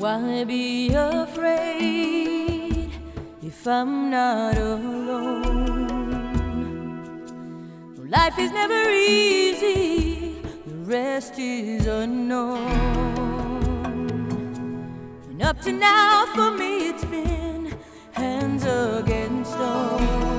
Why be afraid if I'm not alone? Life is never easy, the rest is unknown. And up to now for me it's been hands against stone.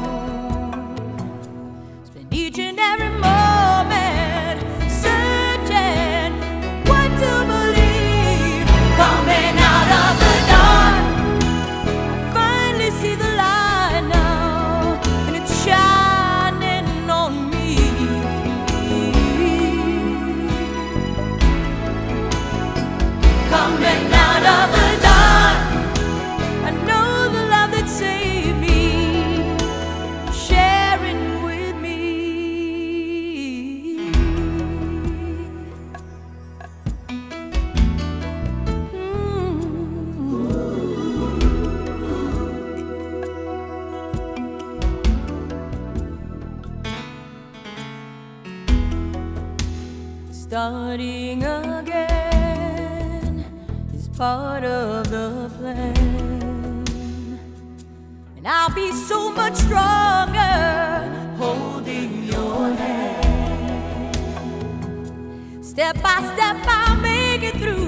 Spend each and every moment searching for what to believe. Coming out of the dark, I finally see the light now, and it's shining on me. Coming out of the dark, I know the love that saved me, sharing with me. Starting again is part of the plan, and I'll be so much stronger holding your hand. Step by step I'll make it through.